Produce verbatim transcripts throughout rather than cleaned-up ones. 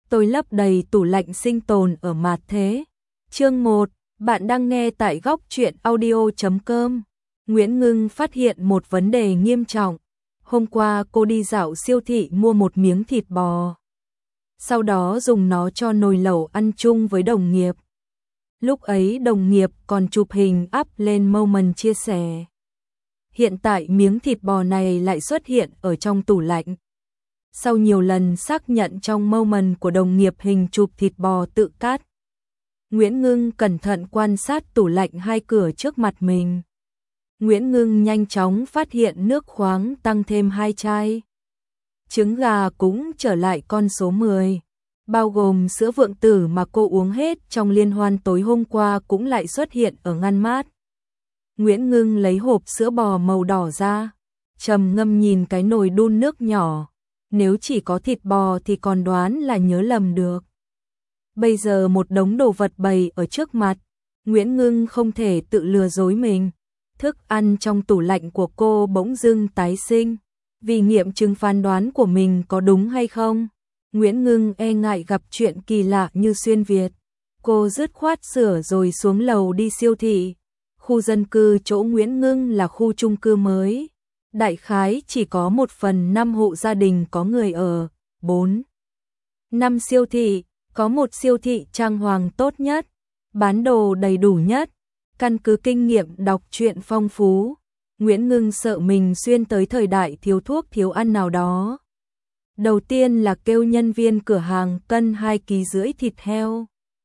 tôi lấp đầy tủ lạnh sinh tồn ở Mạt Thế. Chương một, bạn đang nghe tại góc truyện audio chấm com. Nguyễn Ngưng phát hiện một vấn đề nghiêm trọng. Hôm qua cô đi dạo siêu thị mua một miếng thịt bò. Sau đó dùng nó cho nồi lẩu ăn chung với đồng nghiệp. Lúc ấy đồng nghiệp còn chụp hình up lên Moment chia sẻ. Hiện tại miếng thịt bò này lại xuất hiện ở trong tủ lạnh. Sau nhiều lần xác nhận trong Moment của đồng nghiệp hình chụp thịt bò tự cắt, Nguyễn Ngưng cẩn thận quan sát tủ lạnh hai cửa trước mặt mình. Nguyễn Ngưng nhanh chóng phát hiện nước khoáng tăng thêm hai chai. Trứng gà cũng trở lại con số mười, bao gồm sữa vượng tử mà cô uống hết trong liên hoan tối hôm qua cũng lại xuất hiện ở ngăn mát. Nguyễn Ngưng lấy hộp sữa bò màu đỏ ra, trầm ngâm nhìn cái nồi đun nước nhỏ. Nếu chỉ có thịt bò thì còn đoán là nhớ lầm được. Bây giờ một đống đồ vật bày ở trước mặt, Nguyễn Ngưng không thể tự lừa dối mình. Thức ăn trong tủ lạnh của cô bỗng dưng tái sinh. Vì nghiệm chứng phán đoán của mình có đúng hay không, Nguyễn Ngưng e ngại gặp chuyện kỳ lạ như xuyên Việt. Cô dứt khoát sửa rồi xuống lầu đi siêu thị. Khu dân cư chỗ Nguyễn Ngưng là khu chung cư mới. Đại khái chỉ có một phần năm hộ gia đình có người ở. bốn. Năm siêu thị, có một siêu thị trang hoàng tốt nhất, bán đồ đầy đủ nhất. Căn cứ kinh nghiệm đọc truyện phong phú, Nguyễn Ngưng sợ mình xuyên tới thời đại thiếu thuốc thiếu ăn nào đó. Đầu tiên là kêu nhân viên cửa hàng cân hai ký rưỡi thịt heo.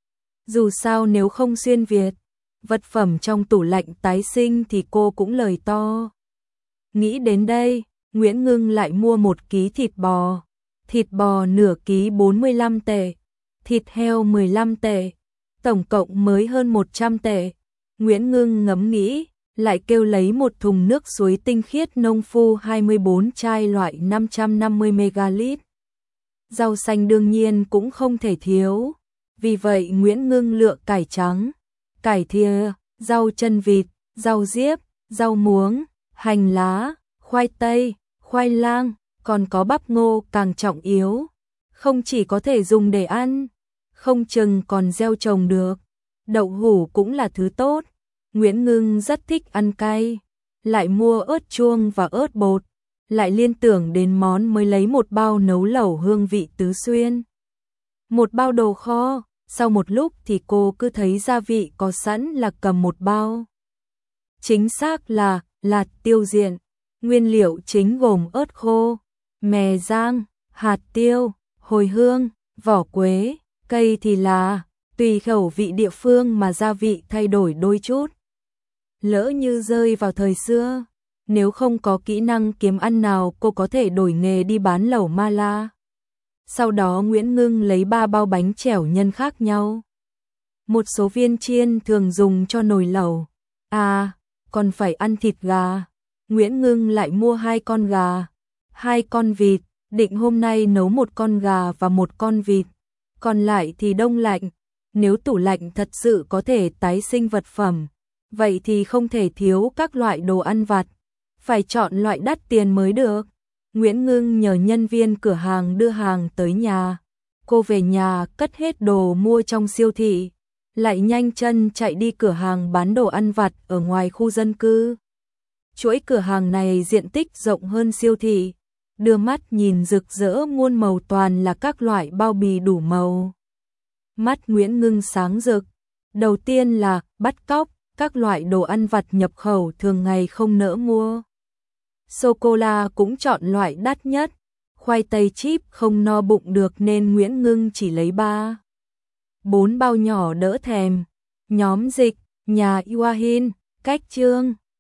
Dù sao nếu không xuyên Việt, vật phẩm trong tủ lạnh tái sinh thì cô cũng lời to. Nghĩ đến đây, Nguyễn Ngưng lại mua một ký thịt bò. Thịt bò nửa ký bốn mươi lăm tệ, thịt heo mười lăm tệ, tổng cộng mới hơn một trăm tệ. Nguyễn Ngưng ngẫm nghĩ, lại kêu lấy một thùng nước suối tinh khiết nông phu hai mươi bốn chai loại năm trăm năm mươi mi li lít. Rau xanh đương nhiên cũng không thể thiếu. Vì vậy Nguyễn Ngưng lựa cải trắng, cải thìa, rau chân vịt, rau diếp, rau muống, hành lá, khoai tây, khoai lang, còn có bắp ngô càng trọng yếu. Không chỉ có thể dùng để ăn, không chừng còn gieo trồng được. Đậu hũ cũng là thứ tốt. Nguyễn Ngưng rất thích ăn cay, lại mua ớt chuông và ớt bột, lại liên tưởng đến món mới lấy một bao nấu lẩu hương vị tứ xuyên. Một bao đồ kho, sau một lúc thì cô cứ thấy gia vị có sẵn là cầm một bao. Chính xác là lạt tiêu diện, nguyên liệu chính gồm ớt khô, mè rang, hạt tiêu, hồi hương, vỏ quế, cây thì là tùy khẩu vị địa phương mà gia vị thay đổi đôi chút. Lỡ như rơi vào thời xưa, nếu không có kỹ năng kiếm ăn nào cô có thể đổi nghề đi bán lẩu mala. Sau đó Nguyễn Ngưng lấy ba bao bánh chèo nhân khác nhau. Một số viên chiên thường dùng cho nồi lẩu. À, còn phải ăn thịt gà. Nguyễn Ngưng lại mua hai con gà, hai con vịt, định hôm nay nấu một con gà và một con vịt. Còn lại thì đông lạnh. Nếu tủ lạnh thật sự có thể tái sinh vật phẩm, vậy thì không thể thiếu các loại đồ ăn vặt, phải chọn loại đắt tiền mới được. Nguyễn Ngưng nhờ nhân viên cửa hàng đưa hàng tới nhà. Cô về nhà cất hết đồ mua trong siêu thị, lại nhanh chân chạy đi cửa hàng bán đồ ăn vặt ở ngoài khu dân cư. Chuỗi cửa hàng này diện tích rộng hơn siêu thị, đưa mắt nhìn rực rỡ muôn màu, toàn là các loại bao bì đủ màu. Mắt Nguyễn Ngưng sáng rực. Đầu tiên là bắt cóc, các loại đồ ăn vặt nhập khẩu thường ngày không nỡ mua. Sô-cô-la cũng chọn loại đắt nhất. Khoai tây chip không no bụng được nên Nguyễn Ngưng chỉ lấy ba, bốn bao nhỏ đỡ thèm. Nhóm dịch, nhà Iwahin, cách chương.